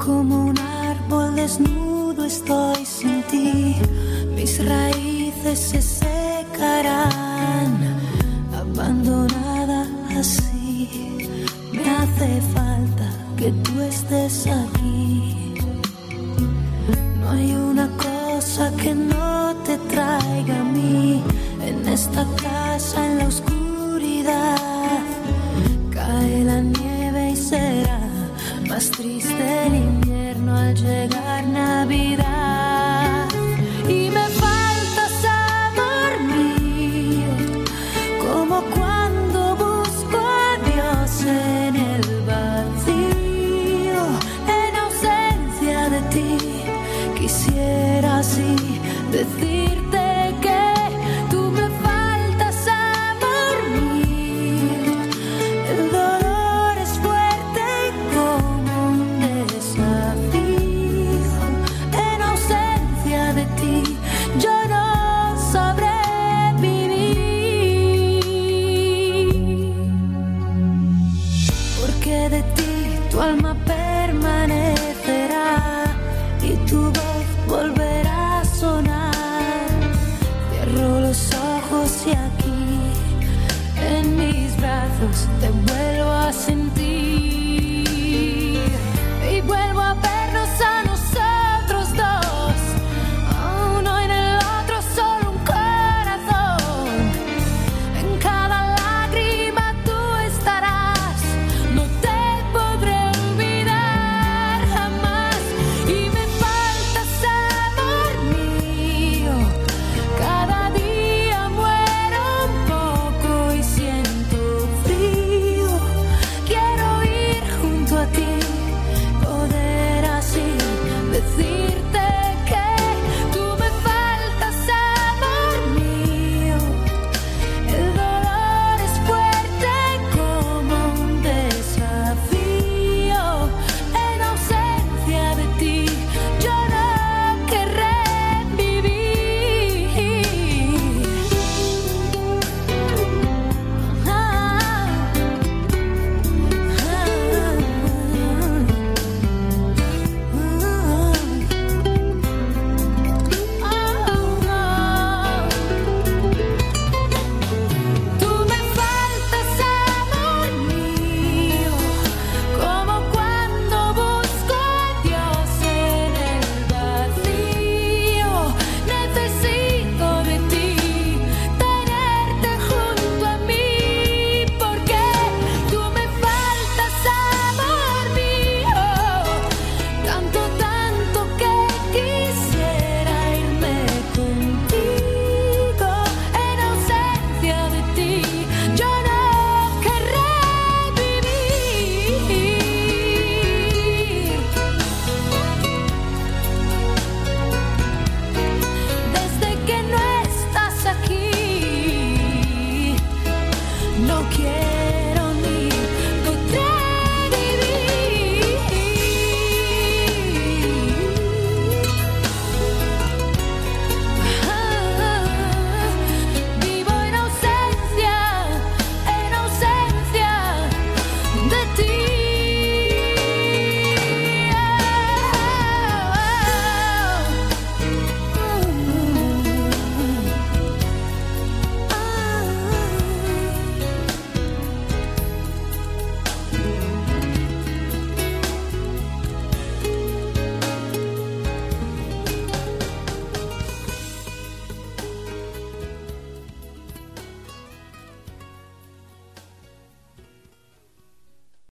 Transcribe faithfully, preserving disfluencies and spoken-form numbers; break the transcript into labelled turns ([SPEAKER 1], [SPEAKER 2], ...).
[SPEAKER 1] Como un árbol desnudo estoy sin ti, mis raíces se secarán, abandonada así. Me hace falta que tú estés aquí. No hay una cosa que no te traiga a mí. En esta casa, en la oscuridad, cae la nieve y será más triste el invierno al llegar Navidad. Y me faltas, amor mío, como cuando busco a Dios en el vacío. En ausencia de ti, quisiera así decirte que tú me faltas, amor mío. El dolor es fuerte como un desafío. En ausencia de ti, yo no sabré vivir. Porque de ti tu alma permanecerá y tu voz volverá a sonar. Cierro los ojos y aquí en mis brazos te vuelvo a